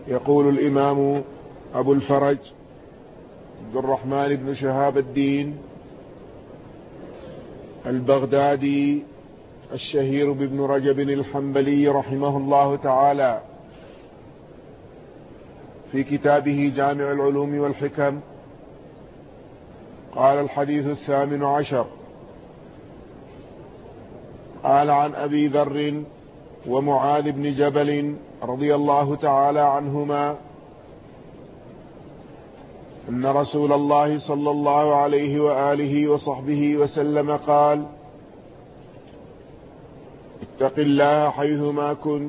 يقول الإمام أبو الفرج عبد الرحمن بن شهاب الدين البغدادي الشهير بابن رجب الحنبلي رحمه الله تعالى في كتابه جامع العلوم والحكم قال: الحديث 18. قال: عن أبي ذر ومعاذ بن جبل رضي الله تعالى عنهما أن رسول الله صلى الله عليه وآله وصحبه وسلم قال: اتق الله حيثما كنت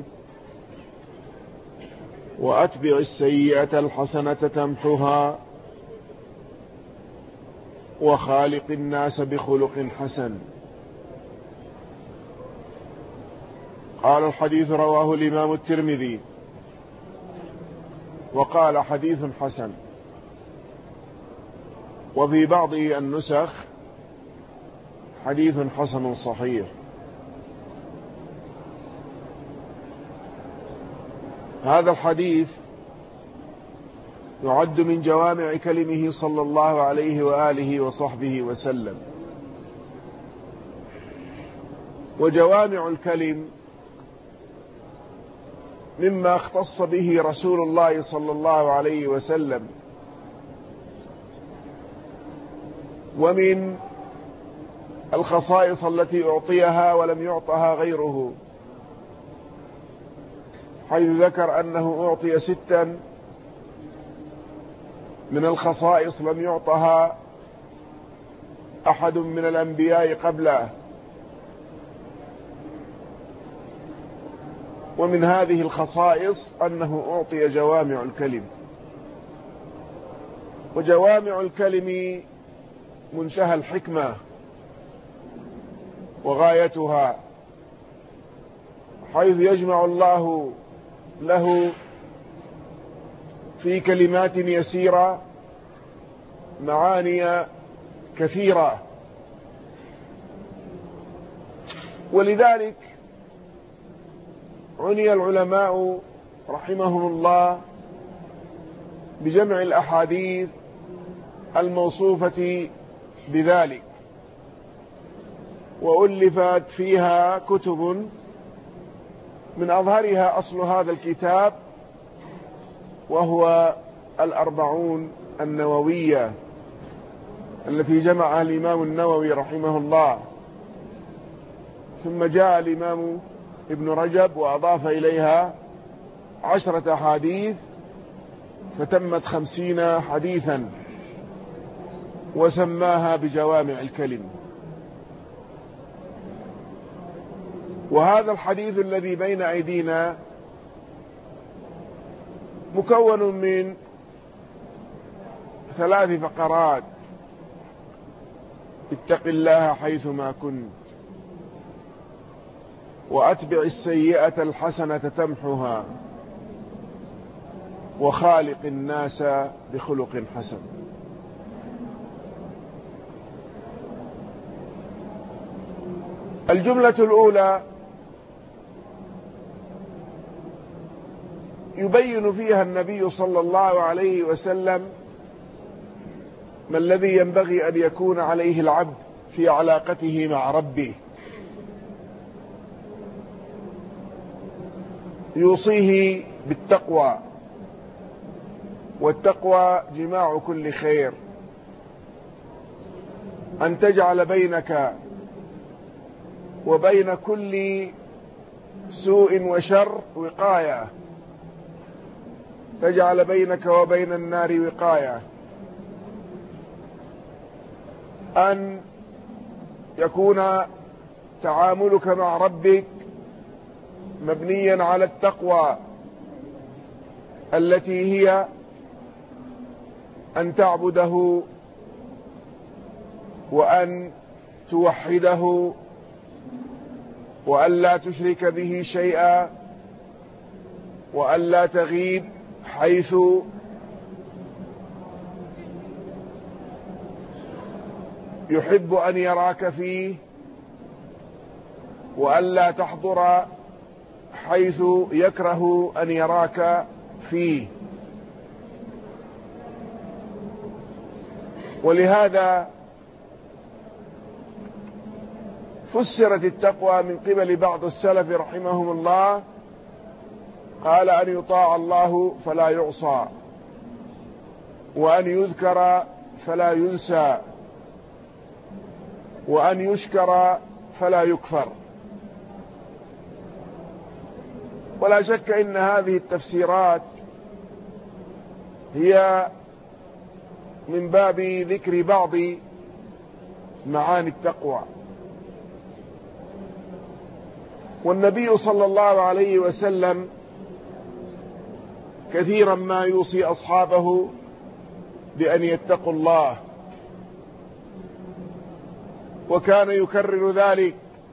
وأتبع السيئة الحسنة تمحها وخالق الناس بخلق حسن. قال: الحديث رواه الإمام الترمذي وقال: حديث حسن. وفي بعض النسخ: حديث حسن صحيح. هذا الحديث يعد من جوامع كلمه صلى الله عليه وآله وصحبه وسلم. وجوامع الكلم مما اختص به رسول الله صلى الله عليه وسلم، ومن الخصائص التي أعطيها ولم يعطها غيره، حيث ذكر أنه أعطي 6 من الخصائص لم يعطها أحد من الأنبياء قبله. ومن هذه الخصائص أنه أعطي جوامع الكلم. وجوامع الكلم منتهى الحكمة وغايتها، حيث يجمع الله له في كلمات يسيرة معاني كثيرة. ولذلك عني العلماء رحمهم الله بجمع الأحاديث الموصوفة بذلك، وألفت فيها كتب، من أظهرها أصل هذا الكتاب وهو 40 النووية التي جمعها الإمام النووي رحمه الله. ثم جاء الإمام ابن رجب وأضاف إليها 10 أحاديث فتمت 50 حديثا، وسماها بجوامع الكلم. وهذا الحديث الذي بين أيدينا مكون من 3 فقرات: اتق الله حيثما كنت، وأتبع السيئة الحسنة تمحها، وخالق الناس بخلق حسن. الجملة الأولى يبين فيها النبي صلى الله عليه وسلم ما الذي ينبغي أن يكون عليه العبد في علاقته مع ربه. يوصيه بالتقوى، والتقوى جماع كل خير، أن تجعل بينك وبين كل سوء وشر وقاية، تجعل بينك وبين النار وقاية، أن يكون تعاملك مع ربك مبنيا على التقوى التي هي أن تعبده وأن توحده وأن لا تشرك به شيئا، وأن لا تغيب حيث يحب أن يراك فيه، وأن لا تحضر حيث يكره أن يراك فيه. ولهذا فسرت التقوى من قبل بعض السلف رحمهم الله، قال أن يطاع الله فلا يعصى، وأن يذكر فلا ينسى، وأن يشكر فلا يكفر. ولا شك إن هذه التفسيرات هي من باب ذكر بعض معاني التقوى. والنبي صلى الله عليه وسلم كثيرا ما يوصي أصحابه بأن يتقوا الله، وكان يكرر ذلك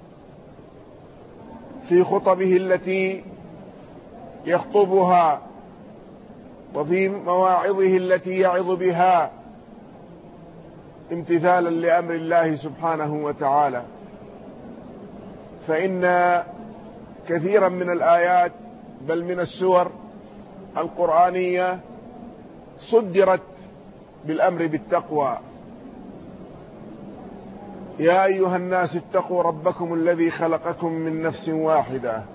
في خطبه التي يخطبها وفي مواعظه التي يعظ بها امتثالا لأمر الله سبحانه وتعالى. فإن كثيرا من الآيات بل من السور القرآنية صدرت بالأمر بالتقوى. يا أيها الناس اتقوا ربكم الذي خلقكم من نفس واحدة،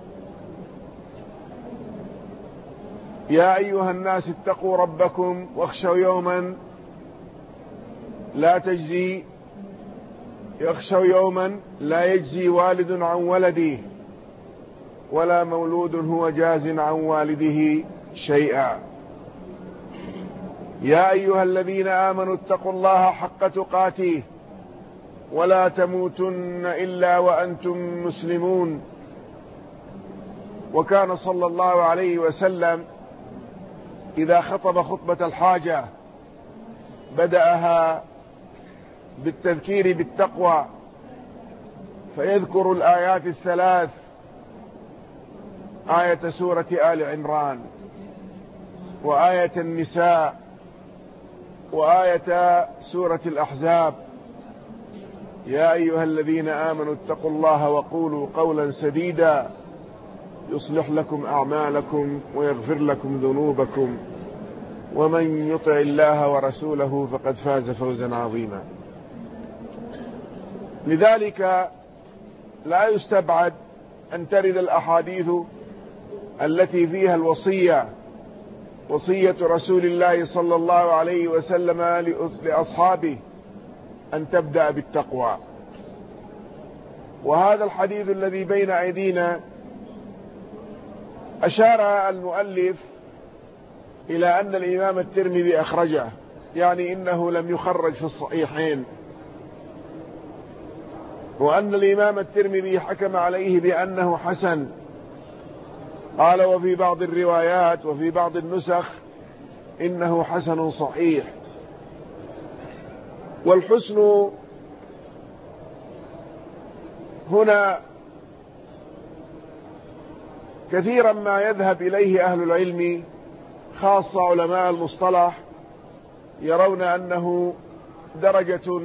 يا أيها الناس اتقوا ربكم واخشوا يوما لا يجزي والد عن ولده ولا مولود هو جاز عن والده شيئا. يا أيها الذين آمنوا اتقوا الله حق تقاته ولا تموتن إلا وأنتم مسلمون. وكان صلى الله عليه وسلم إذا خطب خطبة الحاجة بدأها بالتذكير بالتقوى، فيذكر الآيات الثلاث: آية سورة آل عمران، وآية النساء، وآية سورة الأحزاب. يا أيها الذين آمنوا اتقوا الله وقولوا قولا سديدا يصلح لكم أعمالكم ويغفر لكم ذنوبكم ومن يطع الله ورسوله فقد فاز فوزا عظيما. لذلك لا يستبعد أن ترد الأحاديث التي فيها الوصية، وصية رسول الله صلى الله عليه وسلم لأصحابه أن تبدأ بالتقوى. وهذا الحديث الذي بين أيدينا أشار المؤلف إلى أن الإمام الترمذي أخرجه، يعني إنه لم يخرج في الصحيحين، وأن الإمام الترمذي حكم عليه بأنه حسن. قال: وفي بعض الروايات وفي بعض النسخ إنه حسن صحيح. والحسن هنا كثيرا ما يذهب إليه أهل العلم، خاصة علماء المصطلح، يرون أنه درجة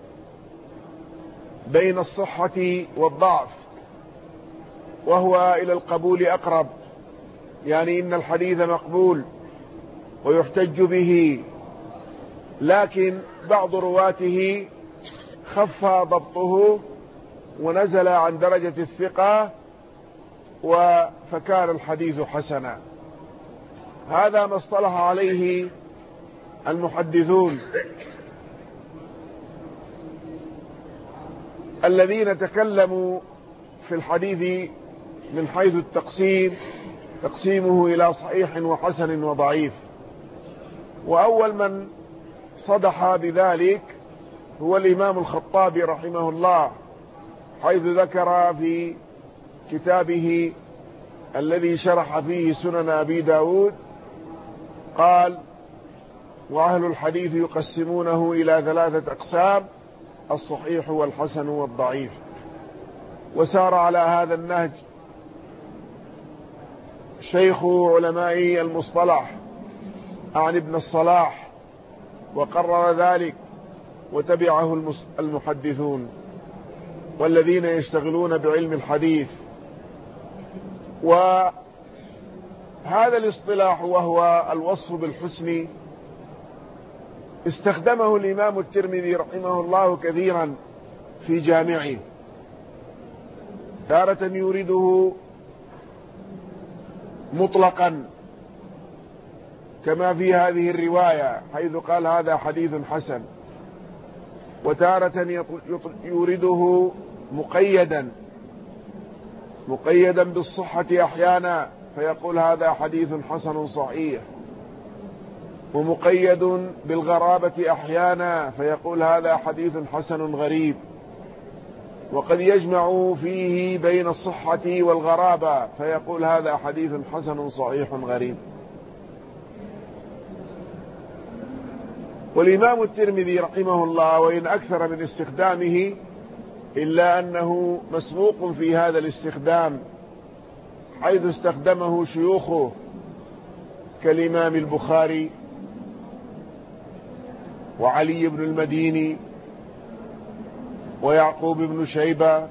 بين الصحة والضعف، وهو إلى القبول أقرب، يعني إن الحديث مقبول ويحتج به، لكن بعض رواته خف ضبطه ونزل عن درجة الثقة فكان الحديث حسنا. هذا ما اصطلح عليه المحدثون الذين تكلموا في الحديث من حيث تقسيمه إلى صحيح وحسن وضعيف. وأول من صدح بذلك هو الإمام الخطابي رحمه الله، حيث ذكر في كتابه الذي شرح فيه سنن أبي داود، قال: وأهل الحديث يقسمونه إلى 3 أقسام: الصحيح والحسن والضعيف. وسار على هذا النهج شيخ علماء المصطلح عن ابن الصلاح، وقرر ذلك وتبعه المحدثون والذين يشتغلون بعلم الحديث. هذا الاصطلاح وهو الوصف بالحسن استخدمه الإمام الترمذي رحمه الله كثيرا في جامعه، تارة يورده مطلقا كما في هذه الرواية حيث قال هذا حديث حسن، وتارة يورده مقيدا بالصحة أحيانا فيقول هذا حديث حسن صحيح، ومقيد بالغرابة أحيانا فيقول هذا حديث حسن غريب، وقد يجمع فيه بين الصحة والغرابة فيقول هذا حديث حسن صحيح غريب. والإمام الترمذي رحمه الله وإن أكثر من استخدامه إلا أنه مسبوق في هذا الاستخدام، حيث استخدمه شيوخه كالإمام البخاري وعلي بن المديني ويعقوب بن شيبة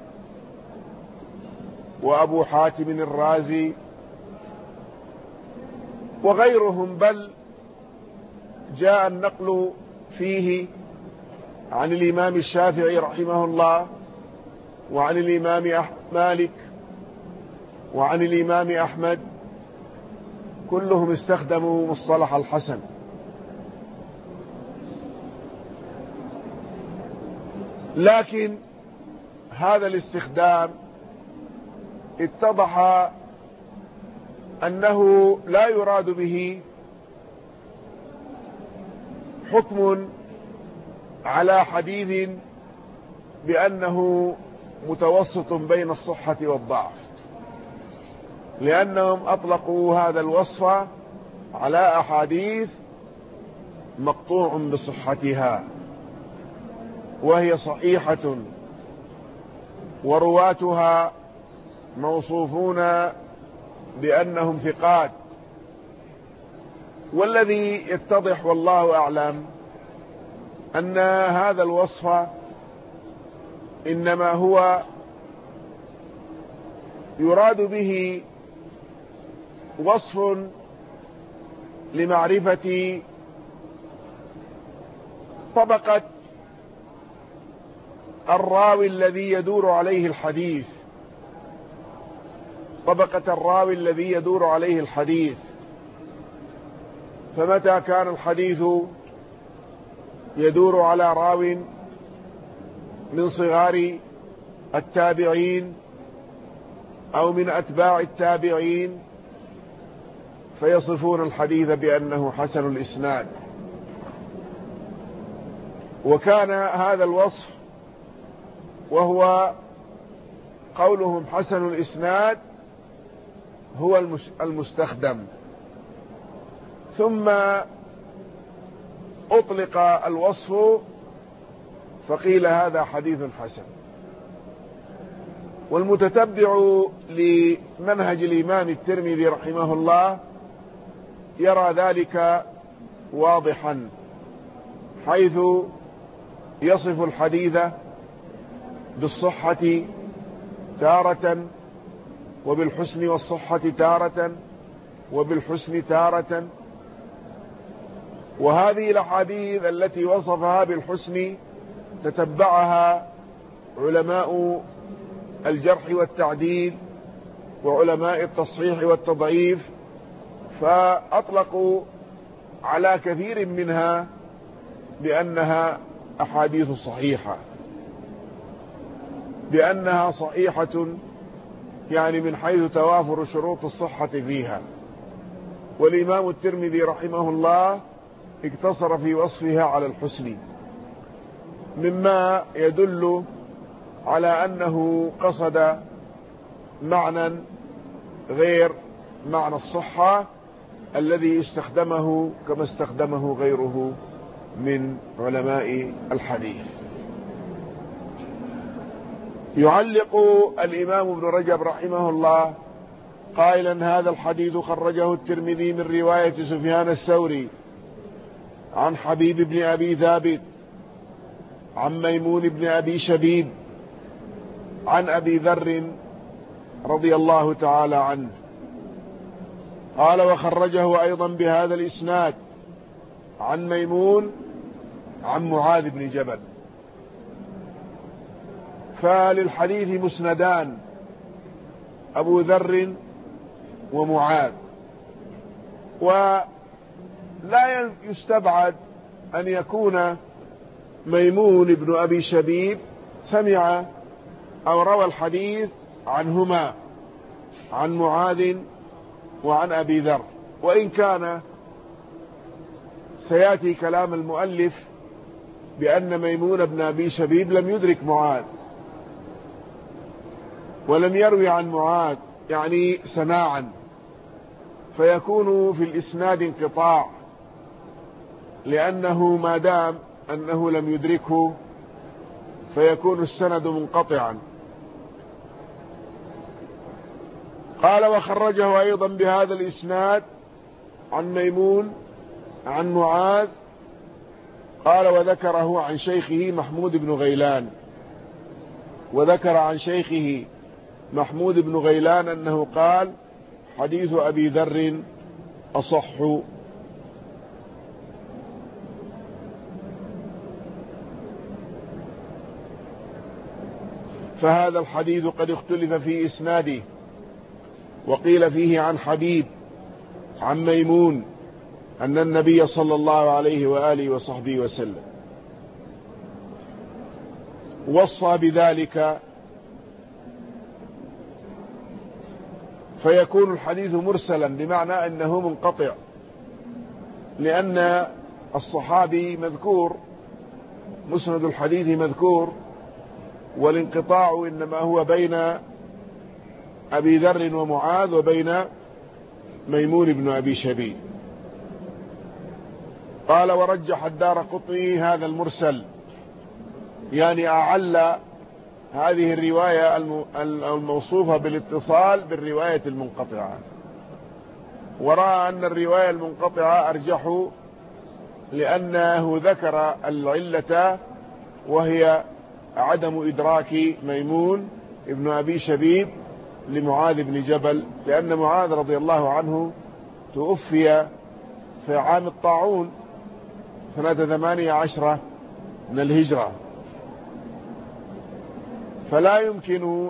وأبو حاتم الرازي وغيرهم، بل جاء النقل فيه عن الإمام الشافعي رحمه الله وعن الإمام مالك وعن الإمام أحمد، كلهم استخدموا مصطلح الحسن. لكن هذا الاستخدام اتضح أنه لا يراد به حكم على حديث بأنه متوسط بين الصحة والضعف، لأنهم أطلقوا هذا الوصف على أحاديث مقطوع بصحتها وهي صحيحة ورواتها موصوفون بأنهم ثقات. والذي يتضح والله أعلم أن هذا الوصف إنما هو يراد به وصف لمعرفة طبقة الراوي الذي يدور عليه الحديث، طبقة الراوي الذي يدور عليه الحديث. فمتى كان الحديث يدور على راو من صغار التابعين أو من أتباع التابعين فيصفون الحديث بأنه حسن الإسناد. وكان هذا الوصف وهو قولهم حسن الإسناد هو المستخدم، ثم أطلق الوصف فقيل هذا حديث حسن. والمتتبع لمنهج الإمام الترمذي رحمه الله يرى ذلك واضحا، حيث يصف الحديث بالصحة تارة وبالحسن والصحة تارة وبالحسن تارة. وهذه الأحاديث التي وصفها بالحسن تتبعها علماء الجرح والتعديل وعلماء التصحيح والتضعيف، فأطلقوا على كثير منها بأنها أحاديث صحيحة، بأنها صحيحة يعني من حيث توافر شروط الصحة فيها. والإمام الترمذي رحمه الله اقتصر في وصفها على الحسن، مما يدل على أنه قصد معنى غير معنى الصحة الذي استخدمه كما استخدمه غيره من علماء الحديث. يعلق الإمام ابن رجب رحمه الله قائلا هذا الحديث خرجه الترمذي من رواية سفيان الثوري عن حبيب بن أبي ثابت عن ميمون بن أبي شبيب عن أبي ذر رضي الله تعالى عنه. قال وخرجه أيضا بهذا الإسناد عن ميمون عن معاذ بن جبل. فللحديث مسندان، أبو ذر ومعاذ، ولا يستبعد أن يكون ميمون بن أبي شبيب سمع أو روى الحديث عنهما، عن معاذ وعن أبي ذر، وإن كان سيأتي كلام المؤلف بأن ميمون بن أبي شبيب لم يدرك معاذ ولم يروي عن معاذ يعني سماعا، فيكون في الإسناد انقطاع، لأنه ما دام أنه لم يدركه فيكون السند منقطعا. قال وخرجه أيضا بهذا الإسناد عن ميمون عن معاذ. قال وذكره عن شيخه محمود بن غيلان، وذكر عن شيخه محمود بن غيلان أنه قال حديث أبي ذر أصح. فهذا الحديث قد اختلف في إسناده، وقيل فيه عن حبيب عن ميمون أن النبي صلى الله عليه وآله وصحبه وسلم وصى بذلك، فيكون الحديث مرسلا بمعنى أنه منقطع، لأن الصحابي مذكور، مسند الحديث مذكور، والانقطاع إنما هو بين أبي ذر ومعاذ وبين ميمون بن أبي شبيب. قال ورجح الدارقطني هذا المرسل، يعني أعل هذه الرواية الموصوفة بالاتصال بالرواية المنقطعة، ورأى أن الرواية المنقطعة أرجح، لأنه ذكر العلة وهي عدم إدراك ميمون ابن أبي شبيب لمعاذ بن جبل، لأن معاذ رضي الله عنه توفي في عام الطاعون سنة 18 من الهجرة، فلا يمكن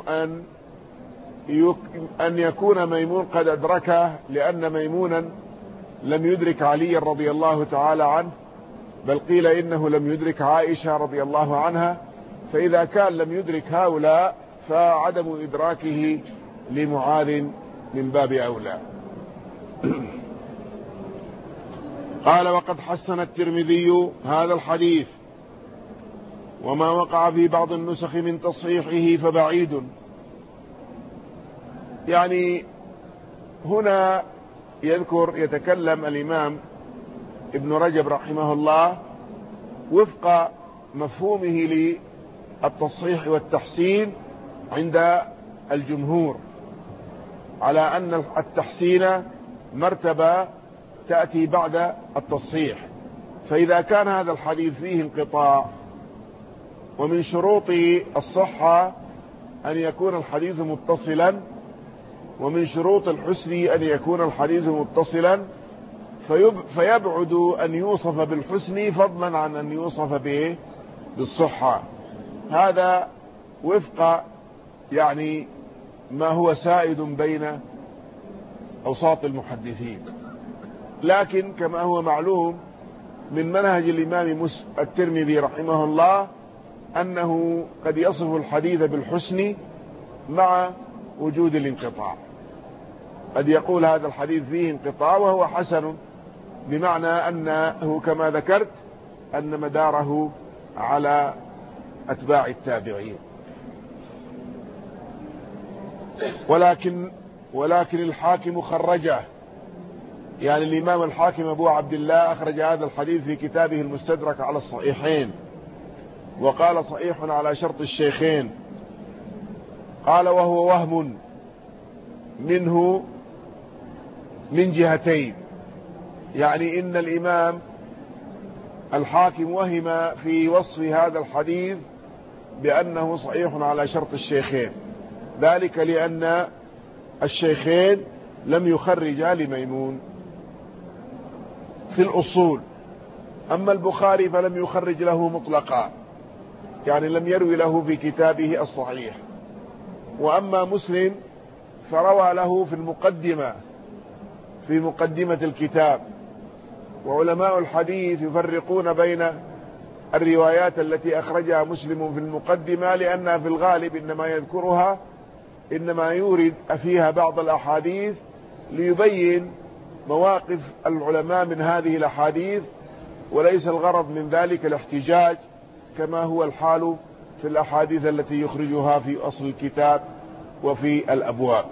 أن يكون ميمون قد أدركه، لأن ميمونا لم يدرك علي رضي الله تعالى عنه، بل قيل إنه لم يدرك عائشة رضي الله عنها، فإذا كان لم يدرك هؤلاء فعدم إدراكه لمعاذ من باب أولى. قال وقد حسن الترمذي هذا الحديث، وما وقع في بعض النسخ من تصحيحه فبعيد. يعني هنا يتكلم الإمام ابن رجب رحمه الله وفق مفهومه للتصحيح والتحسين عند الجمهور، على أن التحسين مرتبة تأتي بعد التصحيح. فإذا كان هذا الحديث فيه انقطاع، ومن شروط الصحة أن يكون الحديث متصلا، ومن شروط الحسن أن يكون الحديث متصلا، فيبعد أن يوصف بالحسن فضلا عن أن يوصف بالصحة. هذا وفق يعني ما هو سائد بين أوساط المحدثين، لكن كما هو معلوم من منهج الإمام الترمذي رحمه الله أنه قد يصف الحديث بالحسن مع وجود الانقطاع، قد يقول هذا الحديث فيه انقطاع وهو حسن، بمعنى أنه كما ذكرت أن مداره على أتباع التابعين. ولكن الحاكم خرجه، يعني الإمام الحاكم أبو عبد الله أخرج هذا الحديث في كتابه المستدرك على الصحيحين، وقال صحيح على شرط الشيخين. قال وهو وهم منه من جهتين، يعني إن الإمام الحاكم وهم في وصف هذا الحديث بأنه صحيح على شرط الشيخين، ذلك لأن الشيخين لم يخرج لميمون في الأصول. أما البخاري فلم يخرج له مطلقا، يعني لم يروي له في كتابه الصحيح. وأما مسلم فروى له في مقدمة الكتاب. وعلماء الحديث يفرقون بين الروايات التي أخرجها مسلم في المقدمة، لأنها في الغالب إنما يورد فيها بعض الأحاديث ليبين مواقف العلماء من هذه الأحاديث، وليس الغرض من ذلك الاحتجاج كما هو الحال في الأحاديث التي يخرجها في أصل الكتاب وفي الأبواب.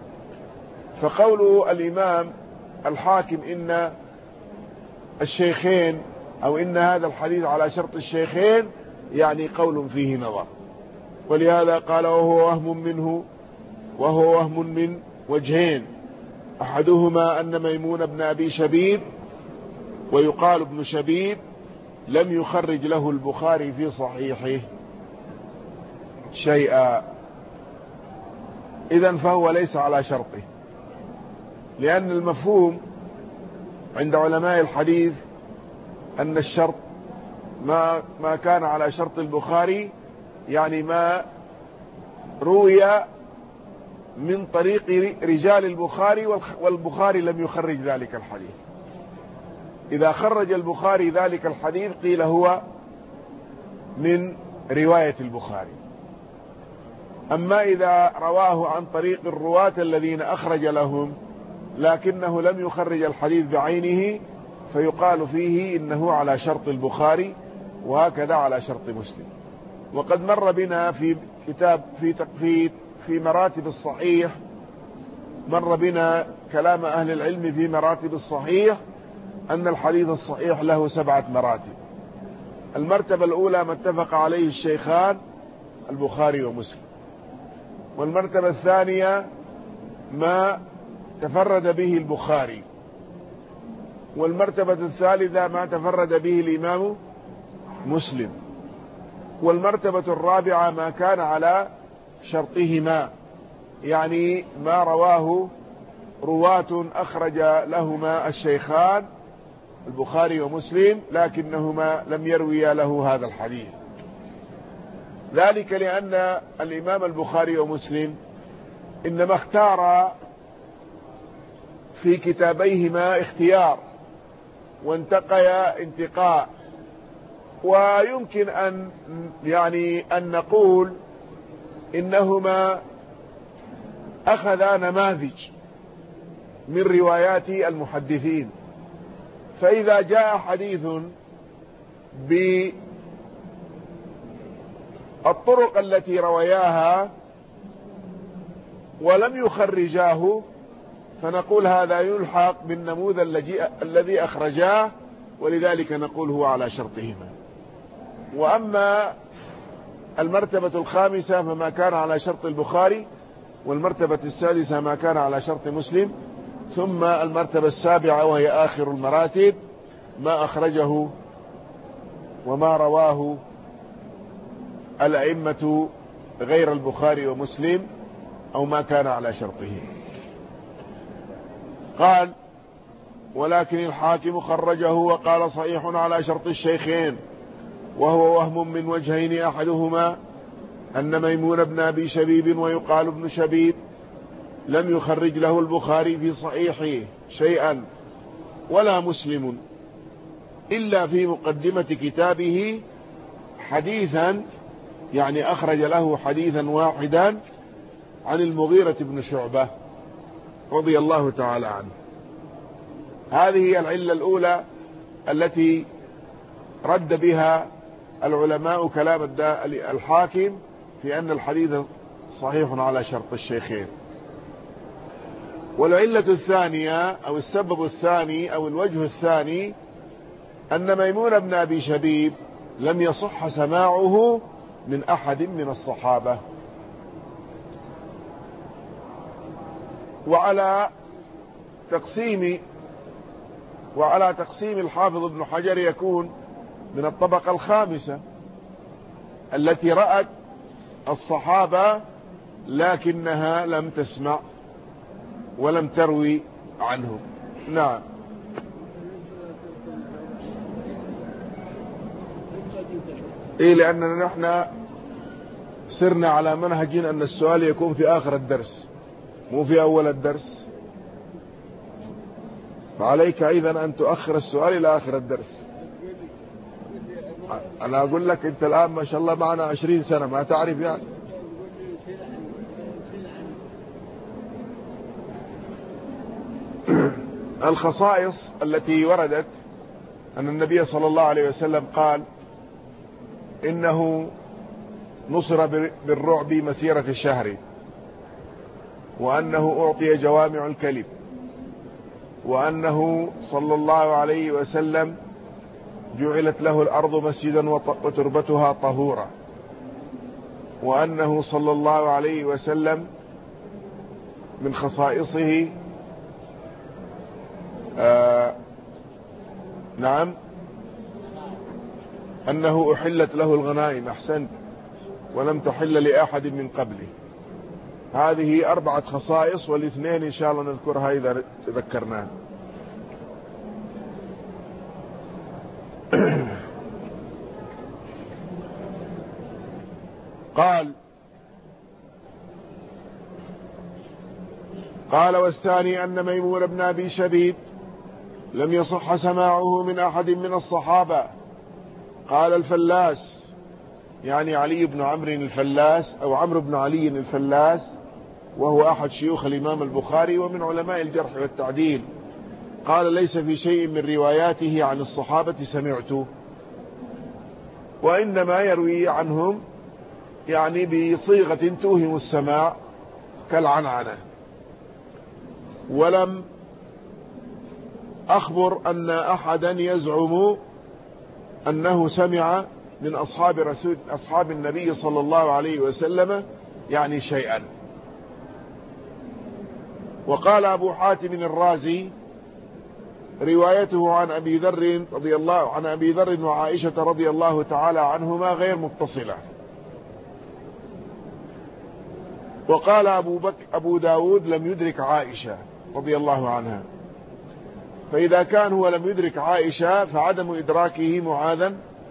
فقول الإمام الحاكم إن الشيخين أو إن هذا الحديث على شرط الشيخين يعني قول فيه نظر، ولهذا قال وهو وهم من وجهين، أحدهما أن ميمون بن أبي شبيب ويقال ابن شبيب لم يخرج له البخاري في صحيحه شيئا، إذن فهو ليس على شرطه، لأن المفهوم عند علماء الحديث أن الشرط ما كان على شرط البخاري، يعني ما روي من طريق رجال البخاري والبخاري لم يخرج ذلك الحديث. إذا خرج البخاري ذلك الحديث قيل هو من رواية البخاري. أما إذا رواه عن طريق الرواة الذين أخرج لهم لكنه لم يخرج الحديث بعينه فيقال فيه إنه على شرط البخاري، وهكذا على شرط مسلم. وقد مر بنا في كتاب في مراتب الصحيح، مر بنا كلام أهل العلم في مراتب الصحيح أن الحديث الصحيح له 7 مراتب. المرتبة الأولى ما اتفق عليه الشيخان البخاري ومسلم، والمرتبة الثانية ما تفرد به البخاري، والمرتبة الثالثة ما تفرد به الإمام مسلم، والمرتبة الرابعة ما كان على شرطهما، يعني ما رواه رواة أخرج لهما الشيخان البخاري ومسلم لكنهما لم يرويا له هذا الحديث. ذلك لأن الإمام البخاري ومسلم إنما اختار في كتابيهما اختيار وانتقيا انتقاء، ويمكن أن نقول إنهما أخذا نماذج من روايات المحدثين. فإذا جاء حديث بالطرق التي رواياها ولم يخرجاه فنقول هذا يلحق بالنموذج الذي أخرجاه، ولذلك نقول هو على شرطهما. وأما المرتبة الخامسة فما كان على شرط البخاري، والمرتبة السادسة ما كان على شرط مسلم، ثم المرتبة السابعة وهي آخر المراتب ما أخرجه وما رواه الأئمة غير البخاري ومسلم أو ما كان على شرطه. قال ولكن الحاكم خرجه وقال صحيح على شرط الشيخين، وهو وهم من وجهين، أحدهما أن ميمون بن أبي شبيب ويقال ابن شبيب لم يخرج له البخاري في صحيحه شيئا ولا مسلم إلا في مقدمة كتابه حديثا، يعني أخرج له حديثا واحدا عن المغيرة بن شعبة رضي الله تعالى عنه. هذه هي العلة الأولى التي رد بها العلماء كلام الحاكم في أن الحديث صحيح على شرط الشيخين. والعلة الثانية أو السبب الثاني أو الوجه الثاني أن ميمون بن أبي شبيب لم يصح سماعه من أحد من الصحابة. وعلى تقسيم الحافظ ابن حجر يكون من الطبقة الخامسة التي رأت الصحابة لكنها لم تسمع، ولم تروي عنهم. نعم. لأننا نحن سرنا على منهج أن السؤال يكون في آخر الدرس مو في أول الدرس، فعليك أيضا أن تؤخر السؤال إلى آخر الدرس. أنا أقول لك أنت الآن ما شاء الله معنا 20 سنة ما تعرف يعني. الخصائص التي وردت أن النبي صلى الله عليه وسلم قال إنه نصر بالرعب مسيرة الشهر، وأنه أعطي جوامع الكلم، وأنه صلى الله عليه وسلم جعلت له الأرض مسجدا وتربتها طهورا، وأنه صلى الله عليه وسلم من خصائصه نعم أنه أحلت له الغنائم، أحسنت، ولم تحل لأحد من قبله. هذه 4 خصائص، والاثنين إن شاء الله نذكرها إذا تذكرناها. قال والثاني أن ميمون بن أبي شبيب لم يصح سماعه من أحد من الصحابة. قال الفلاس، يعني علي بن عمرو الفلاس أو عمرو بن علي الفلاس، وهو أحد شيوخ الإمام البخاري ومن علماء الجرح والتعديل، قال ليس في شيء من رواياته عن الصحابة سمعته، وإنما يروي عنهم يعني بصيغة توهم السماع كالعنعنة، ولم أخبر أن أحدا يزعم أنه سمع من أصحاب النبي صلى الله عليه وسلم يعني شيئا. وقال أبو حاتم الرازي روايته عن أبي ذر وعائشة رضي الله تعالى عنهما غير متصلة. وقال أبو داود لم يدرك عائشة رضي الله عنها، فإذا كان هو لم يدرك عائشة فعدم إدراكه معاذا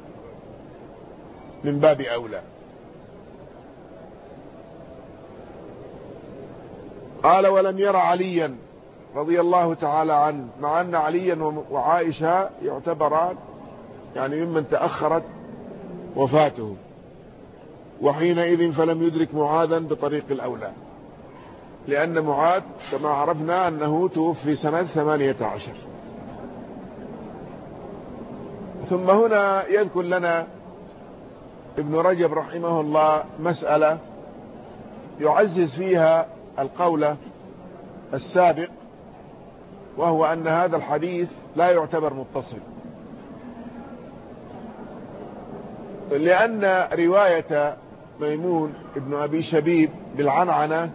من باب أولى. قال ولم ير عليا رضي الله تعالى عنه، مع أن عليا وعائشة يعتبران يعني ممن تأخرت وفاته، وحينئذ فلم يدرك معاذا بطريق الأولى، لأن معاذ كما عرفنا أنه توفي سنة 18. ثم هنا يذكر لنا ابن رجب رحمه الله مسألة يعزز فيها القول السابق، وهو أن هذا الحديث لا يعتبر متصل، لأن رواية ميمون ابن أبي شبيب بالعنعنة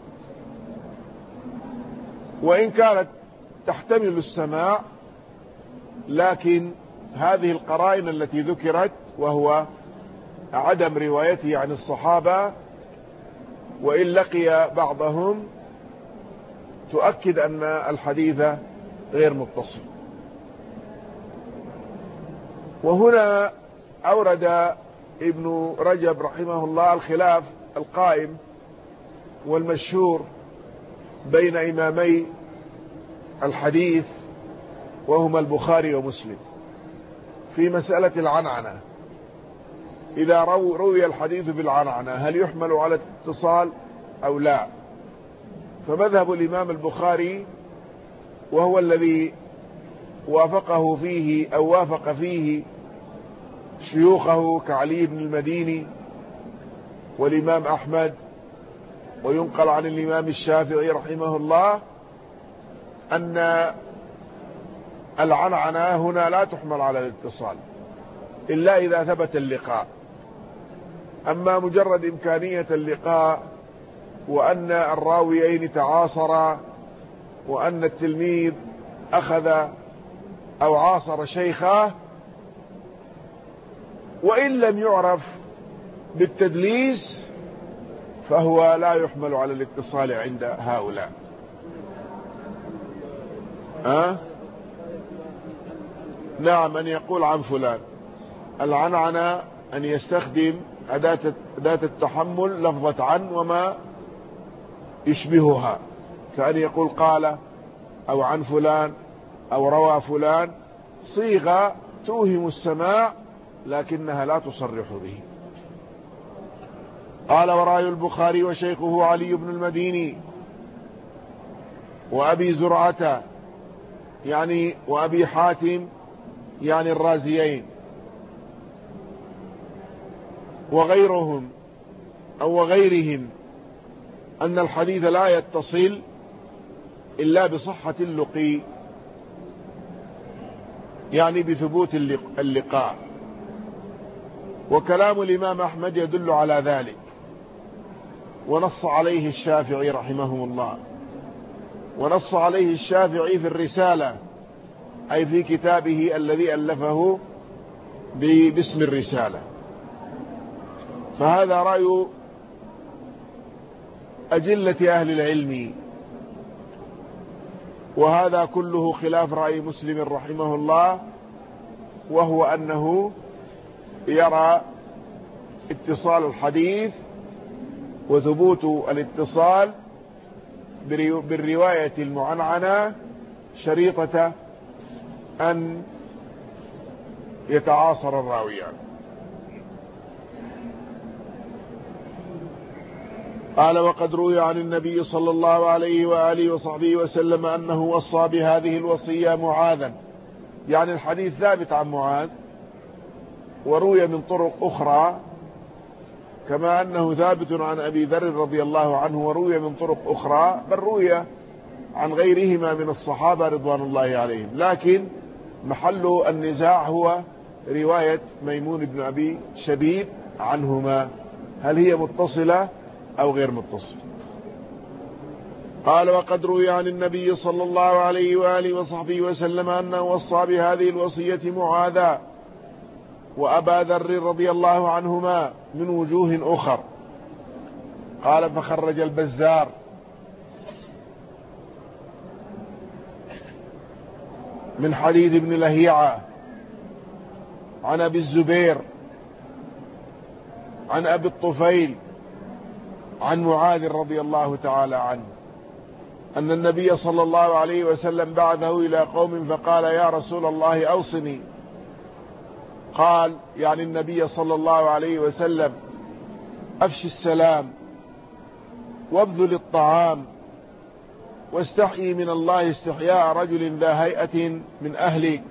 وإن كانت تحتمل السماع، لكن هذه القرائن التي ذكرت وهو عدم روايته عن الصحابة وإن لقي بعضهم تؤكد أن الحديث غير متصل. وهنا أورد ابن رجب رحمه الله الخلاف القائم والمشهور بين إمامي الحديث وهما البخاري ومسلم في مسألة العنعنة. إذا روي الحديث بالعنعنة هل يحمل على الاتصال أو لا؟ فمذهب الإمام البخاري، وهو الذي وافقه فيه أو وافق فيه شيوخه كعلي بن المديني والإمام أحمد، وينقل عن الإمام الشافعي رحمه الله، أن العنعنة هنا لا تحمل على الاتصال إلا إذا ثبت اللقاء. أما مجرد إمكانية اللقاء وأن الراويين تعاصرا وأن التلميذ أخذ أو عاصر شيخه وإن لم يعرف بالتدليس فهو لا يحمل على الاتصال عند هؤلاء. نعم، أن يقول عن فلان. العنعنة أن يستخدم أداة التحمل لفظة عن وما يشبهها، كأن يقول قال أو عن فلان أو روى فلان، صيغة توهم السماع لكنها لا تصرح به. قال ورأي البخاري وشيخه علي بن المديني وأبي زرعة يعني وأبي حاتم يعني الرازيين وغيرهم أو وغيرهم أن الحديث لا يتصل إلا بصحة اللقي، يعني بثبوت اللقاء. وكلام الإمام أحمد يدل على ذلك، ونص عليه الشافعي رحمه الله، ونص عليه الشافعي في الرسالة، أي في كتابه الذي ألفه باسم الرسالة. فهذا رأي أجلة أهل العلم، وهذا كله خلاف رأي مسلم رحمه الله، وهو أنه يرى اتصال الحديث وثبوت الاتصال بالرواية المعنعنة شريطة أن يتعاصر الراويان. قال وقد روي عن النبي صلى الله عليه وآله وصحبه وسلم أنه وصى بهذه الوصية معاذا، يعني الحديث ثابت عن معاذ وروي من طرق أخرى، كما أنه ثابت عن أبي ذر رضي الله عنه وروي من طرق أخرى، بل روي عن غيرهما من الصحابة رضوان الله عليهم. لكن محل النزاع هو رواية ميمون بن أبي شبيب عنهما، هل هي متصلة أو غير متصلة. قال وقد روي عن النبي صلى الله عليه وآله وصحبه وسلم أنه وصى بهذه الوصية معاذا وأبا ذر رضي الله عنهما من وجوه أخر. قال فخرج البزار من حديث ابن لهيعة عن أبي الزبير عن أبي الطفيل عن معاذ رضي الله تعالى عنه أن النبي صلى الله عليه وسلم بعثه إلى قوم فقال يا رسول الله أوصني. قال يعني النبي صلى الله عليه وسلم أفش السلام وابذل الطعام واستحيي من الله استحياء رجل ذا هيئة من أهلك،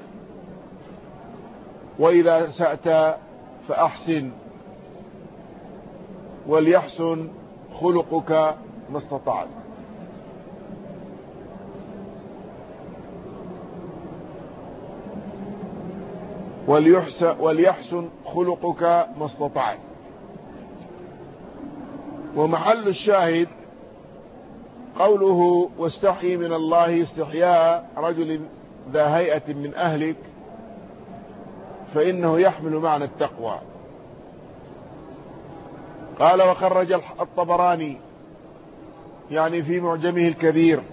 وإذا سأت فأحسن وليحسن خلقك ما استطعت. وليحسن خلقك ما استطعت. ومحل الشاهد قوله واستحي من الله استحياء رجل ذا هيئة من أهلك، فإنه يحمل معنى التقوى. قال وخرج الطبراني يعني في معجمه الكبير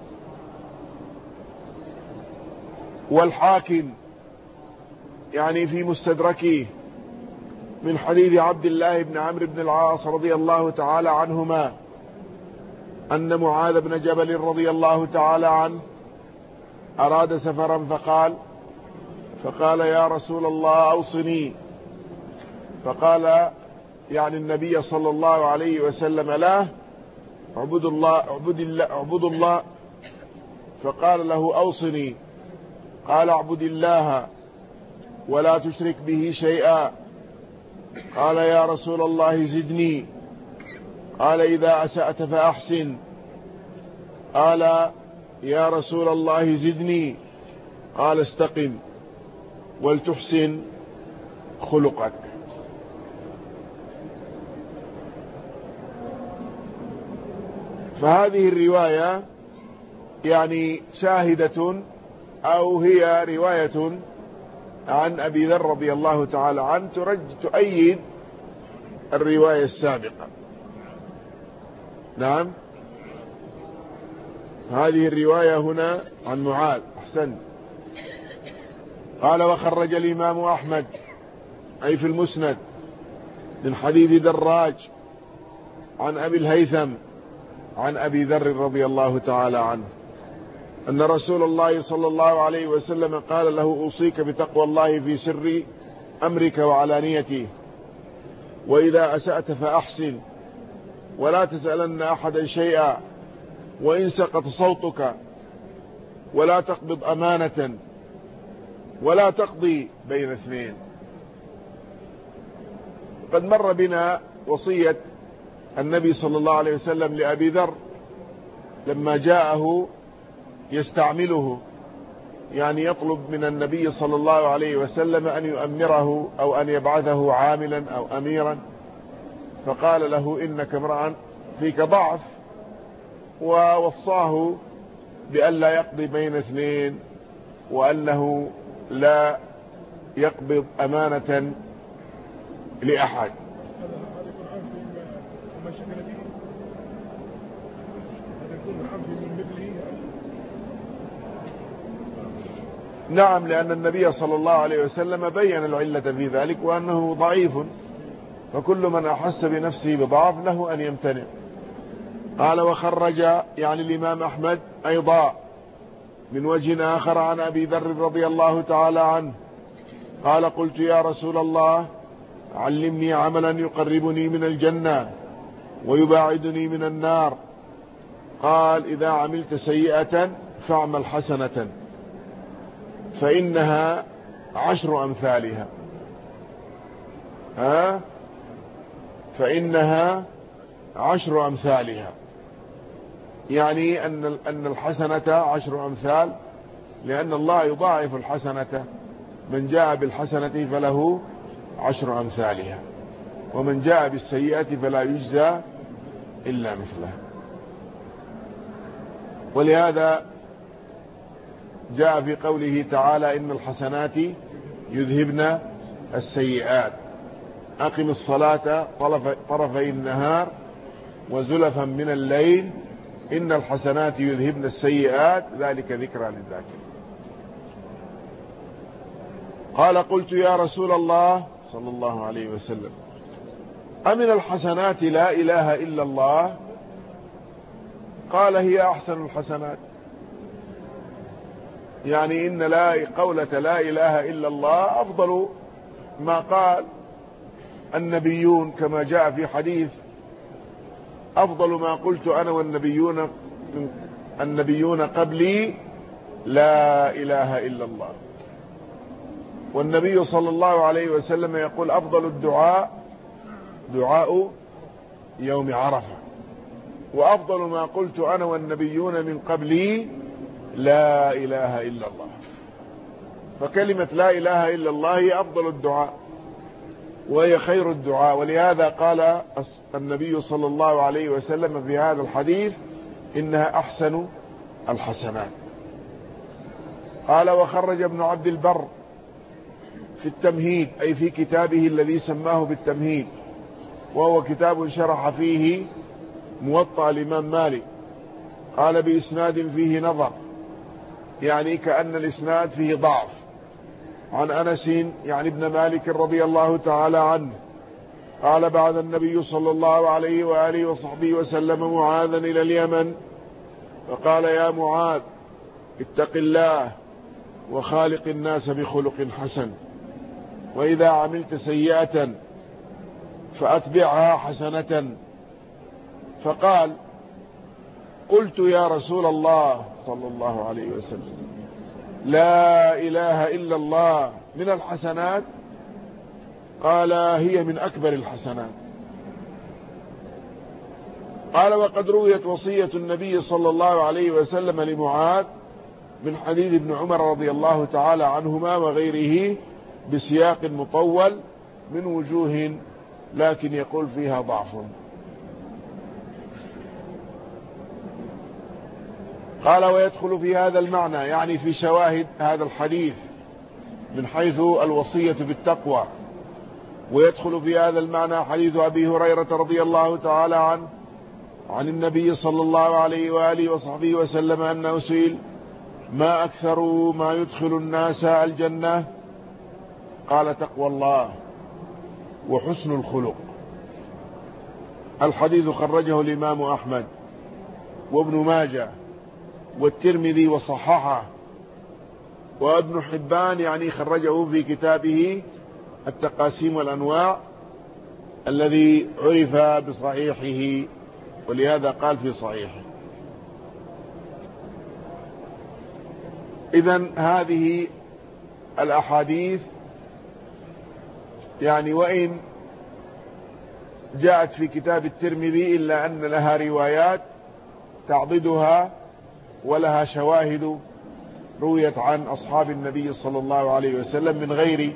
والحاكم يعني في مستدركه من حديث عبد الله بن عمرو بن العاص رضي الله تعالى عنهما أن معاذ بن جبل رضي الله تعالى عنه أراد سفرا فقال يا رسول الله أوصني. فقال يعني النبي صلى الله عليه وسلم لا اعبد الله. فقال له أوصني. قال اعبد الله ولا تشرك به شيئا. قال يا رسول الله زدني. قال إذا أسأت فأحسن. قال يا رسول الله زدني. قال استقم ولتحسن خلقك. فهذه الرواية يعني شاهدة أو هي رواية عن أبي ذر رضي الله تعالى عنه تؤيد الرواية السابقة. نعم هذه الرواية هنا عن معاذ. أحسن. قال وخرج الإمام أحمد أي في المسند من حديث دراج عن أبي الهيثم عن أبي ذر رضي الله تعالى عنه أن رسول الله صلى الله عليه وسلم قال له أوصيك بتقوى الله في سر أمرك وعلانيته، وإذا أسأت فأحسن، ولا تسألن أحدا شيئا، وإن سقط صوتك، ولا تقبض أمانة، ولا تقضي بين اثنين. قد مر بنا وصية النبي صلى الله عليه وسلم لأبي ذر لما جاءه يستعمله، يعني يطلب من النبي صلى الله عليه وسلم أن يؤمره أو أن يبعثه عاملا أو أميرا، فقال له إنك امرأ فيك ضعف، ووصاه بأن لا يقضي بين اثنين، وأنه لا يقبض أمانة لأحد. نعم، لأن النبي صلى الله عليه وسلم بين العلة في ذلك وأنه ضعيف، فكل من أحس بنفسه بضعف له أن يمتنع. قال وخرج يعني الإمام أحمد أيضا من وجه آخر عن أبي ذر رضي الله تعالى عنه قال قلت يا رسول الله علمني عملا يقربني من الجنة ويباعدني من النار. قال إذا عملت سيئة فاعمل حسنة فإنها 10 أمثالها. فإنها 10 أمثالها، يعني أن الحسنة 10 أمثال، لأن الله يضاعف الحسنة، من جاء بالحسنة فله 10 أمثالها، ومن جاء بالسيئة فلا يجزى إلا مثلها. ولهذا جاء في قوله تعالى إن الحسنات يذهبن السيئات، أقم الصلاة طرفي النهار وزلفا من الليل إن الحسنات يذهبن السيئات ذلك ذكرى للذاكرين. قال قلت يا رسول الله صلى الله عليه وسلم أمن الحسنات لا إله إلا الله؟ قال هي أحسن الحسنات، يعني إن قولة لا إله إلا الله أفضل ما قال النبيون، كما جاء في حديث أفضل ما قلت أنا والنبيون قبلي لا إله إلا الله. والنبي صلى الله عليه وسلم يقول أفضل الدعاء دعاء يوم عرفة، وأفضل ما قلت أنا والنبيون من قبلي لا إله إلا الله. فكلمة لا إله إلا الله هي أفضل الدعاء وهي خير الدعاء، ولهذا قال النبي صلى الله عليه وسلم في هذا الحديث إنها أحسن الحسنات. قال وخرج ابن عبد البر في التمهيد، أي في كتابه الذي سماه بالتمهيد، وهو كتاب شرح فيه موطأ الإمام مالك، قال بإسناد فيه نظر، يعني كأن الإسناد فيه ضعف، عن أنس يعني ابن مالك رضي الله تعالى عنه قال بعث النبي صلى الله عليه وآله وصحبه وسلم معاذا إلى اليمن، فقال يا معاذ اتق الله وخالق الناس بخلق حسن، وإذا عملت سيئة فأتبعها حسنة. فقال قلت يا رسول الله صلى الله عليه وسلم لا إله إلا الله من الحسنات؟ قال هي من أكبر الحسنات. قال وقد رويت وصية النبي صلى الله عليه وسلم لمعاذ من حديث ابن عمر رضي الله تعالى عنهما وغيره بسياق مطول من وجوه، لكن يقول فيها ضعف. قال ويدخل في هذا المعنى، يعني في شواهد هذا الحديث من حيث الوصية بالتقوى، ويدخل في هذا المعنى حديث أبي هريرة رضي الله تعالى عنه عن النبي صلى الله عليه وآله وصحبه وسلم أنه سئل: ما أكثر ما يدخل الناس الجنة؟ قال: تقوى الله وحسن الخلق. الحديث خرجه الإمام أحمد وابن ماجه والترمذي وصححه، وابن حبان يعني خرجه في كتابه التقاسيم والأنواع الذي عرف بصحيحه، ولهذا قال في صحيحه. إذن هذه الأحاديث يعني وإن جاءت في كتاب الترمذي إلا أن لها روايات تعضدها ولها شواهد رويت عن أصحاب النبي صلى الله عليه وسلم من غير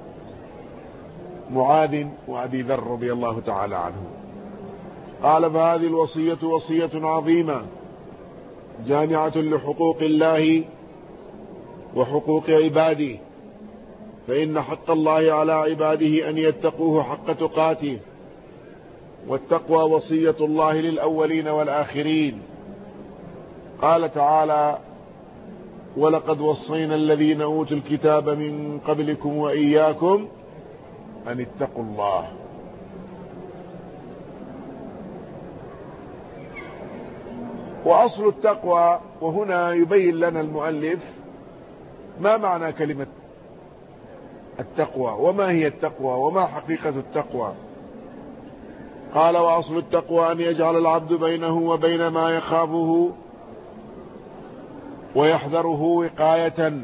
معاذ وأبي ذر رضي الله تعالى عنه. قال: فهذه الوصية وصية عظيمة جامعة لحقوق الله وحقوق عباده، فإن حق الله على عباده أن يتقوه حق تقاته، والتقوى وصية الله للأولين والآخرين. قال تعالى: ولقد وصينا الذين أوتوا الكتاب من قبلكم وإياكم أن اتقوا الله. وأصل التقوى، وهنا يبين لنا المؤلف ما معنى كلمة التقوى وما هي التقوى وما حقيقة التقوى. قال: وأصل التقوى أن يجعل العبد بينه وبين ما يخافه ويحذره وقاية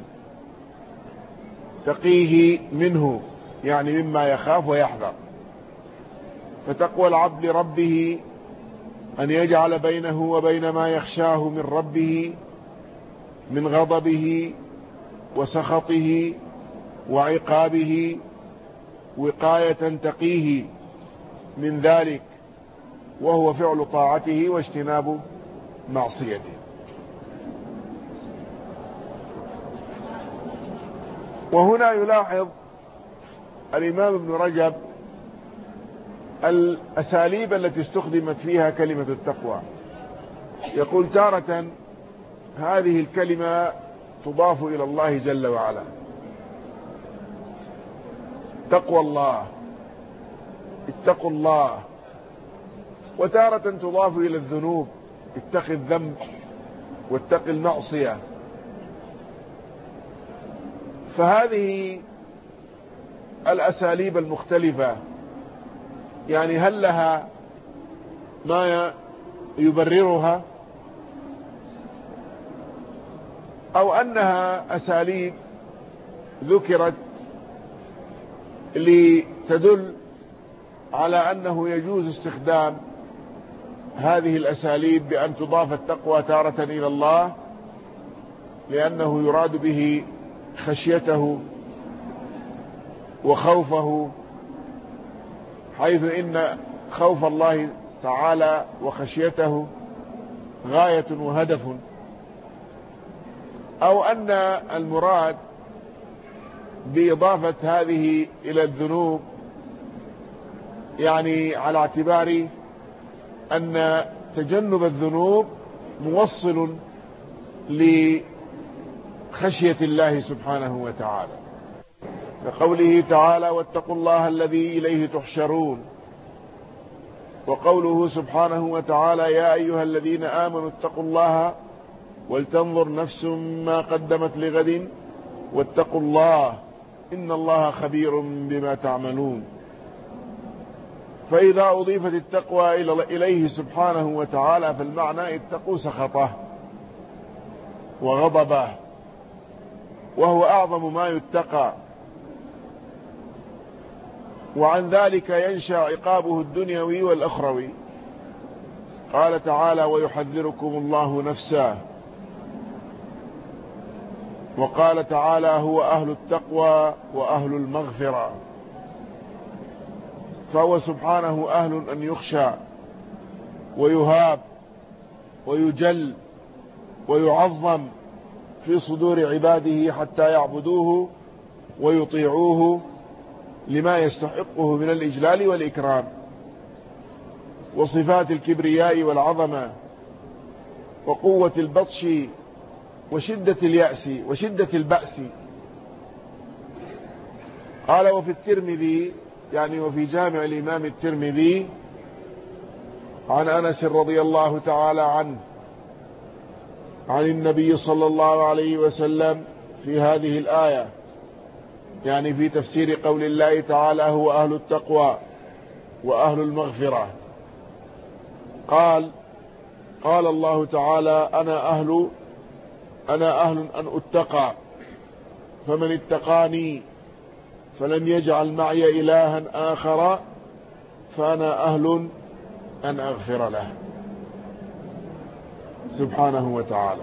تقيه منه، يعني مما يخاف ويحذر. فتقوى العبد لربه أن يجعل بينه وبين ما يخشاه من ربه من غضبه وسخطه وعقابه وقاية تقيه من ذلك، وهو فعل طاعته واجتناب معصيته. وهنا يلاحظ الإمام ابن رجب الأساليب التي استخدمت فيها كلمة التقوى. يقول: تارة هذه الكلمة تضاف إلى الله جل وعلا، تقوى الله، اتقوا الله. وتارة تضاف إلى الذنوب، اتق الذنب واتق المعصية. فهذه الأساليب المختلفة يعني هل لها ما يبررها، أو أنها أساليب ذكرت لتدل على أنه يجوز استخدام هذه الأساليب بأن تضاف التقوى تارة إلى الله لأنه يراد به خشيته وخوفه، حيث إن خوف الله تعالى وخشيته غاية وهدف، أو أن المراد بإضافة هذه إلى الذنوب يعني على اعتبار أن تجنب الذنوب موصل لخشية الله سبحانه وتعالى، كقوله تعالى: واتقوا الله الذي إليه تحشرون. وقوله سبحانه وتعالى: يا أيها الذين آمنوا اتقوا الله ولتنظر نفس ما قدمت لغد واتقوا الله إن الله خبير بما تعملون. فإذا أضيفت التقوى إليه سبحانه وتعالى فالمعنى اتقوا سخطه وغضبه، وهو أعظم ما يتقى، وعن ذلك ينشأ عقابه الدنيوي والأخروي. قال تعالى: ويحذركم الله نفسه. وقال تعالى: هو أهل التقوى وأهل المغفرة. فهو سبحانه أهل أن يخشى ويهاب ويجل ويعظم في صدور عباده حتى يعبدوه ويطيعوه لما يستحقه من الإجلال والإكرام. وصفات الكبرياء والعظمة وقوة البطش وشدة اليأس وشدة البأس. قال وفي الترمذي، يعني وفي جامع الإمام الترمذي، عن أنس رضي الله تعالى عنه عن النبي صلى الله عليه وسلم في هذه الآية، يعني في تفسير قول الله تعالى هو أهل التقوى وأهل المغفرة. قال الله تعالى أنا أهل أن أتقى، فمن اتقاني فلم يجعل معي إلها آخر فأنا أهل أن أغفر له سبحانه وتعالى.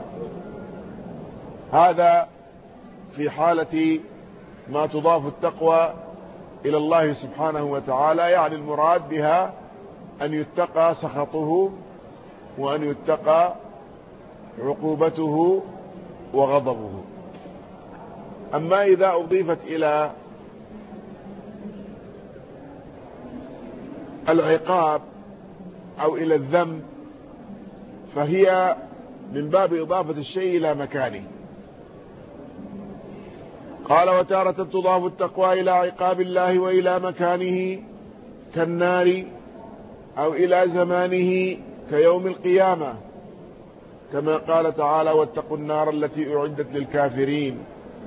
هذا في حالة ما تضاف التقوى إلى الله سبحانه وتعالى، يعني المراد بها أن يتقى سخطه وأن يتقى عقوبته وغضبه. أما إذا أضيفت إلى العقاب أو إلى الذنب فهي من باب إضافة الشيء إلى مكانه. قال وتارة تضاف التقوى إلى عقاب الله وإلى مكانه كالنار أو إلى زمانه كيوم القيامة، كما قال تعالى واتقوا النار التي أعدت للكافرين،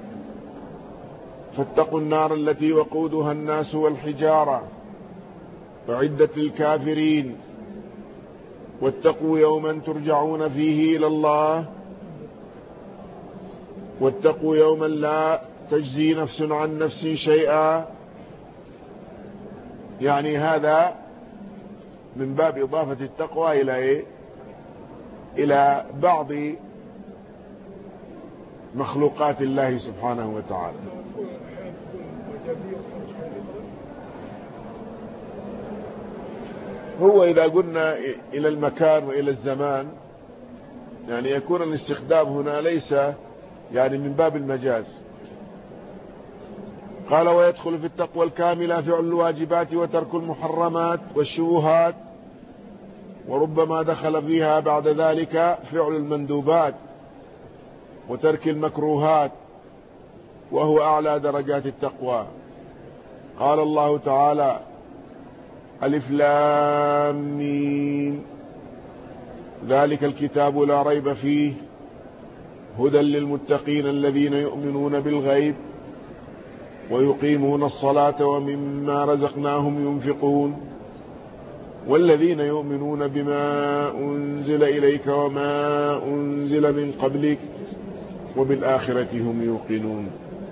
فاتقوا النار التي وقودها الناس والحجارة أعدت للكافرين، واتقوا يوما ترجعون فيه إلى الله، واتقوا يوما لا تجزي نفس عن نفس شيئا. يعني هذا من باب إضافة التقوى إلى إيه؟ إلى بعض مخلوقات الله سبحانه وتعالى. هو إذا قلنا إلى المكان وإلى الزمان يعني يكون الاستخدام هنا ليس يعني من باب المجاز. قال ويدخل في التقوى الكاملة فعل الواجبات وترك المحرمات والشبهات، وربما دخل فيها بعد ذلك فعل المندوبات وترك المكروهات، وهو أعلى درجات التقوى. قال الله تعالى ألف لام ميم ذلك الكتاب لا ريب فيه هدى للمتقين الذين يؤمنون بالغيب ويقيمون الصلاة ومما رزقناهم ينفقون والذين يؤمنون بما أنزل إليك وما أنزل من قبلك وبالآخرة هم يوقنون.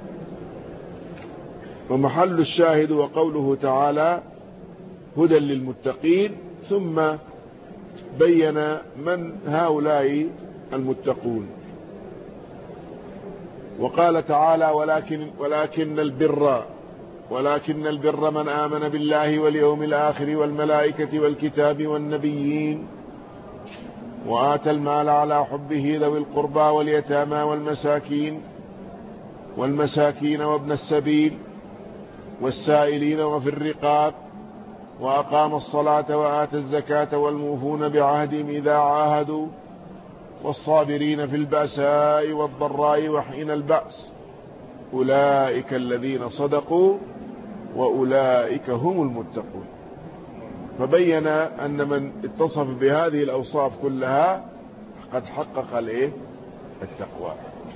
ومحل الشاهد وقوله تعالى هدى للمتقين، ثم بين من هؤلاء المتقون. وقال تعالى ولكن البر من آمن بالله واليوم الآخر والملائكة والكتاب والنبيين وآتى المال على حبه ذوي القربى واليتامى والمساكين وابن السبيل والسائلين وفي الرقاب وأقام الصلاة وآتى الزكاة والموفون بعهدهم إذا عاهدوا والصابرين في البأساء والضراء وحين البأس أولئك الذين صدقوا وأولئك هم المتقون. فبين أن من اتصف بهذه الأوصاف كلها قد حقق التقوى.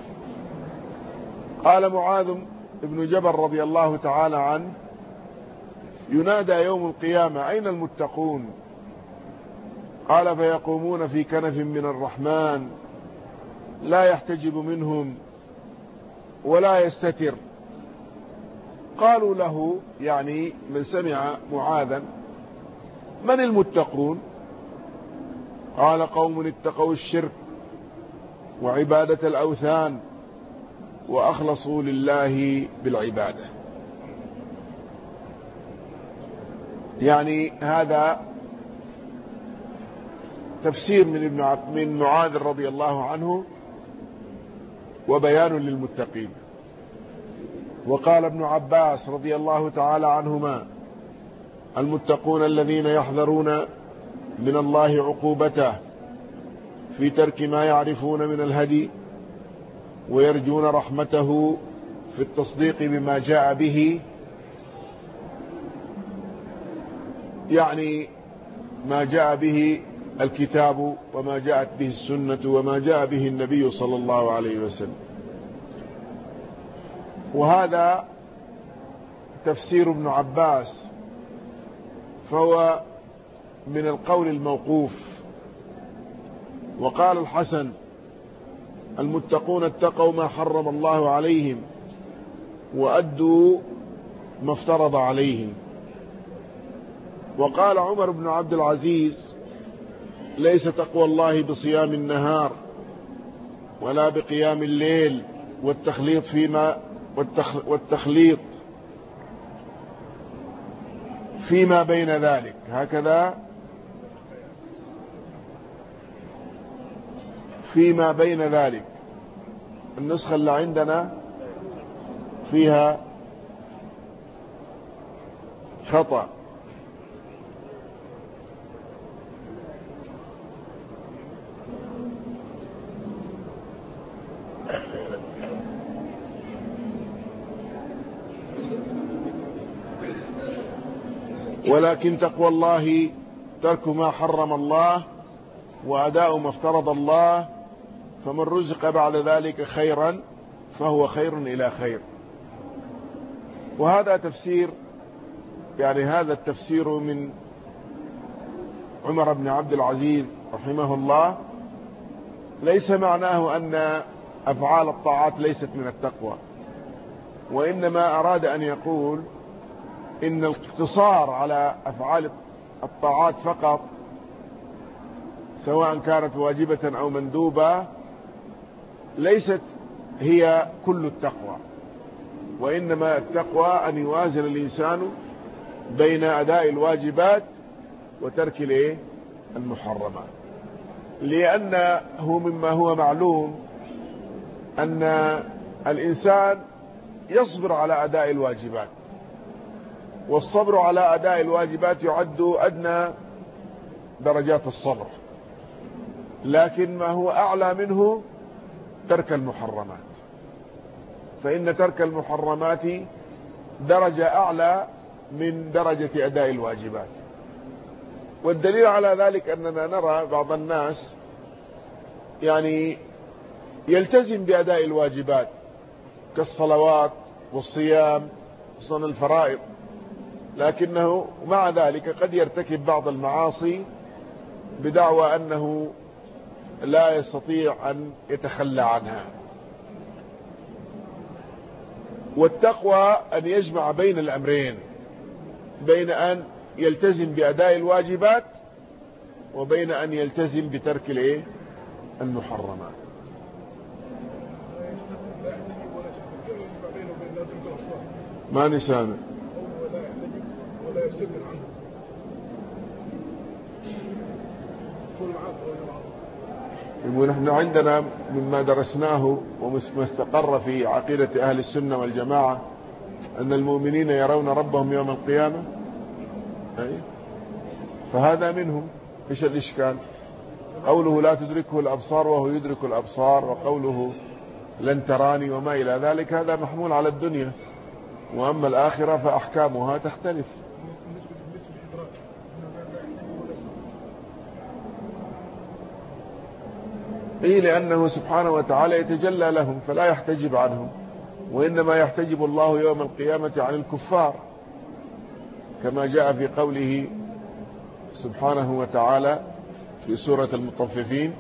قال معاذ بن جبل رضي الله تعالى عنه ينادى يوم القيامة أين المتقون؟ قال فيقومون في كنف من الرحمن لا يحتجب منهم ولا يستتر. قالوا له يعني من سمع معاذا من المتقون؟ قال قوم اتقوا الشرك وعبادة الأوثان وأخلصوا لله بالعبادة. يعني هذا تفسير من معاذ رضي الله عنه وبيان للمتقين. وقال ابن عباس رضي الله تعالى عنهما المتقون الذين يحذرون من الله عقوبته في ترك ما يعرفون من الهدي، ويرجون رحمته في التصديق بما جاء به، يعني ما جاء به الكتاب وما جاءت به السنة وما جاء به النبي صلى الله عليه وسلم. وهذا تفسير ابن عباس، فهو من القول الموقوف. وقال الحسن: المتقون اتقوا ما حرم الله عليهم وأدوا ما افترض عليهم. وقال عمر بن عبد العزيز: ليس تقوى الله بصيام النهار ولا بقيام الليل والتخليط فيما بين ذلك. هكذا فيما بين ذلك. النسخة اللي عندنا فيها خطأ. ولكن تقوى الله ترك ما حرم الله وأداء ما افترض الله، فمن رزق بعد ذلك خيرا فهو خير إلى خير. وهذا تفسير، يعني هذا التفسير من عمر بن عبد العزيز رحمه الله، ليس معناه أن أفعال الطاعات ليست من التقوى، وإنما أراد أن يقول إن الاقتصار على أفعال الطاعات فقط، سواء كانت واجبة أو مندوبة، ليست هي كل التقوى، وإنما التقوى أن يوازن الإنسان بين أداء الواجبات وترك المحرمات. لأنه مما هو معلوم أن الإنسان يصبر على أداء الواجبات، والصبر على أداء الواجبات يعد أدنى درجات الصبر، لكن ما هو أعلى منه ترك المحرمات، فإن ترك المحرمات درجة أعلى من درجة أداء الواجبات. والدليل على ذلك أننا نرى بعض الناس يعني يلتزم بأداء الواجبات كالصلوات والصيام وصلاة الفرائض، لكنه مع ذلك قد يرتكب بعض المعاصي بدعوى أنه لا يستطيع أن يتخلى عنها. والتقوى أن يجمع بين الأمرين، بين أن يلتزم بأداء الواجبات وبين أن يلتزم بترك المحرمات. ما نسامع ونحن عندنا مما درسناه وما استقر في عقيدة أهل السنة والجماعة أن المؤمنين يرون ربهم يوم القيامة، فهذا منهم. إيش الإشكال؟ قوله لا تدركه الأبصار وهو يدرك الأبصار، وقوله لن تراني وما إلى ذلك، هذا محمول على الدنيا، وأما الآخرة فأحكامها تختلف. لأنه سبحانه وتعالى يتجلى لهم فلا يحتجب عنهم، وإنما يحتجب الله يوم القيامة عن الكفار، كما جاء في قوله سبحانه وتعالى في سورة المطففين: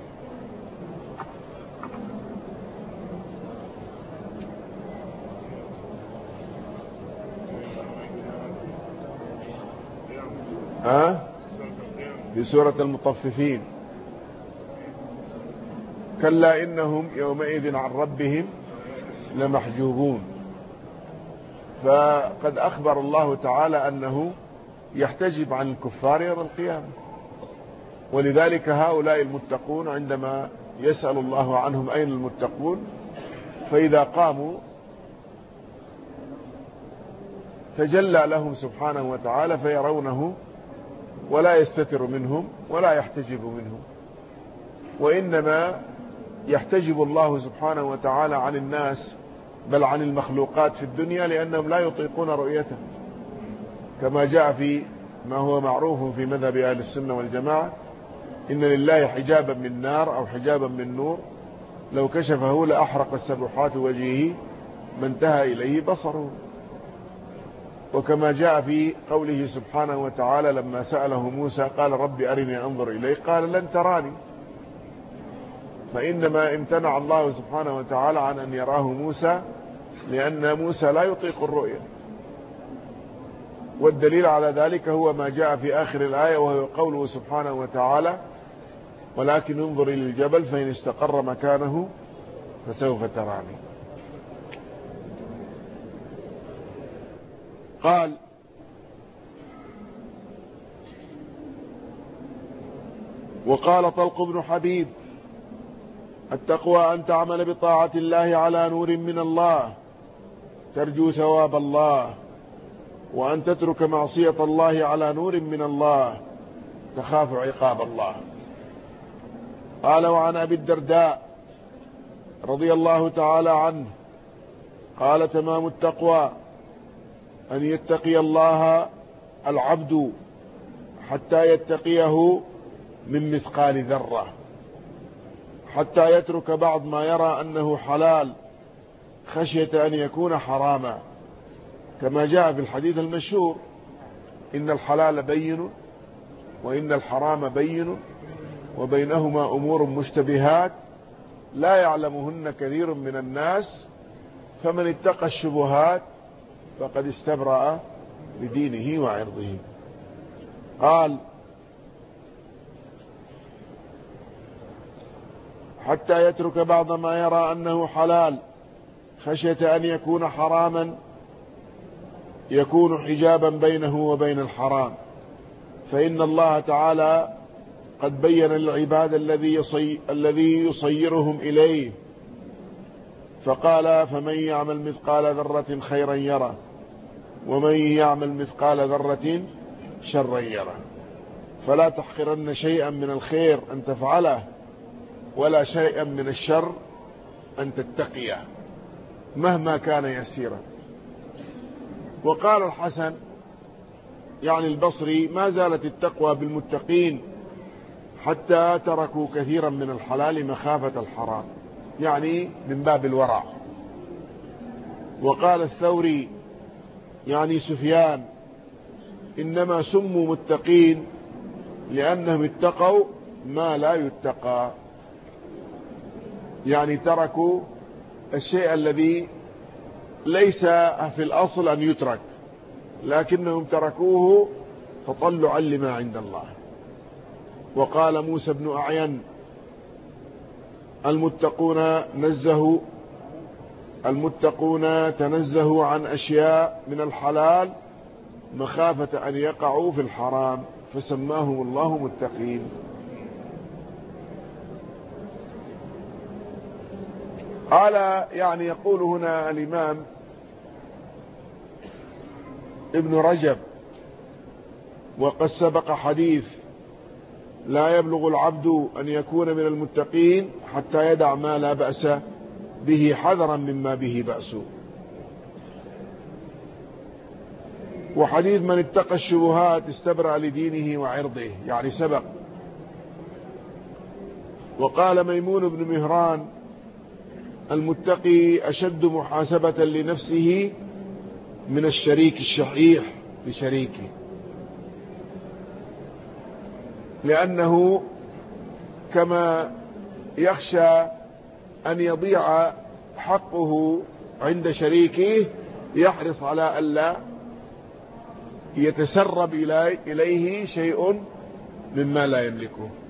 في سورة المطففين: كلا إنهم يومئذ عن ربهم لمحجوبون. فقد أخبر الله تعالى أنه يحتجب عن الكفار يوم القيامة، ولذلك هؤلاء المتقون عندما يسأل الله عنهم أين المتقون، فإذا قاموا تجلى لهم سبحانه وتعالى فيرونه ولا يستتر منهم ولا يحتجب منهم، وإنما يحتجب الله سبحانه وتعالى عن الناس بل عن المخلوقات في الدنيا لأنهم لا يطيقون رؤيته، كما جاء في ما هو معروف في مذهب أهل السنة والجماعة: إن لله حجابا من نار أو حجابا من نور لو كشفه لأحرق السبحات وجهه ما انتهى إليه بصره. وكما جاء في قوله سبحانه وتعالى لما سأله موسى قال رب أرني أنظر إليك قال لن تراني، فإنما امتنع الله سبحانه وتعالى عن أن يراه موسى لأن موسى لا يطيق الرؤية. والدليل على ذلك هو ما جاء في آخر الآية وهو قوله سبحانه وتعالى ولكن انظر إلى الجبل فإن استقر مكانه فسوف تراني. قال وقال طلق بن حبيب التقوى أن تعمل بطاعة الله على نور من الله ترجو ثواب الله، وأن تترك معصية الله على نور من الله تخاف عقاب الله. قال وعن أبي الدرداء رضي الله تعالى عنه قال تمام التقوى أن يتقي الله العبد حتى يتقيه من مثقال ذرة، حتى يترك بعض ما يرى أنه حلال خشية أن يكون حراما، كما جاء في الحديث المشهور إن الحلال بين وإن الحرام بين وبينهما أمور مشتبهات لا يعلمهن كثير من الناس فمن اتقى الشبهات فقد استبرأ لدينه وعرضه. قال حتى يترك بعض ما يرى أنه حلال خشية أن يكون حراما يكون حجابا بينه وبين الحرام، فإن الله تعالى قد بين للعباد الذي يصيرهم إليه، فقال فمن يعمل مثقال ذرة خيرا يره ومن يعمل مثقال ذرة شرا يره، فلا تحقرن شيئا من الخير أن تفعله ولا شيئا من الشر أن تتقيه مهما كان يسيرا. وقال الحسن يعني البصري ما زالت التقوى بالمتقين حتى تركوا كثيرا من الحلال مخافة الحرام، يعني من باب الورع. وقال الثوري يعني سفيان إنما سموا متقين لأنهم اتقوا ما لا يتقى، يعني تركوا الشيء الذي ليس في الأصل أن يترك لكنهم تركوه تطلعا لما عند الله. وقال موسى بن أعين المتقون تنزهوا عن أشياء من الحلال مخافة أن يقعوا في الحرام فسماهم الله متقين. قال يعني يقول هنا الإمام ابن رجب وقد سبق حديث لا يبلغ العبد أن يكون من المتقين حتى يدع ما لا بأس به حذرا مما به بأس. وحديث من اتقى الشبهات استبرأ لدينه وعرضه يعني سبق. وقال ميمون بن مهران المتقي أشد محاسبة لنفسه من الشريك الشحيح لشريكه، لأنه كما يخشى أن يضيع حقه عند شريكه يحرص على ألا يتسرب إليه شيء مما لا يملكه.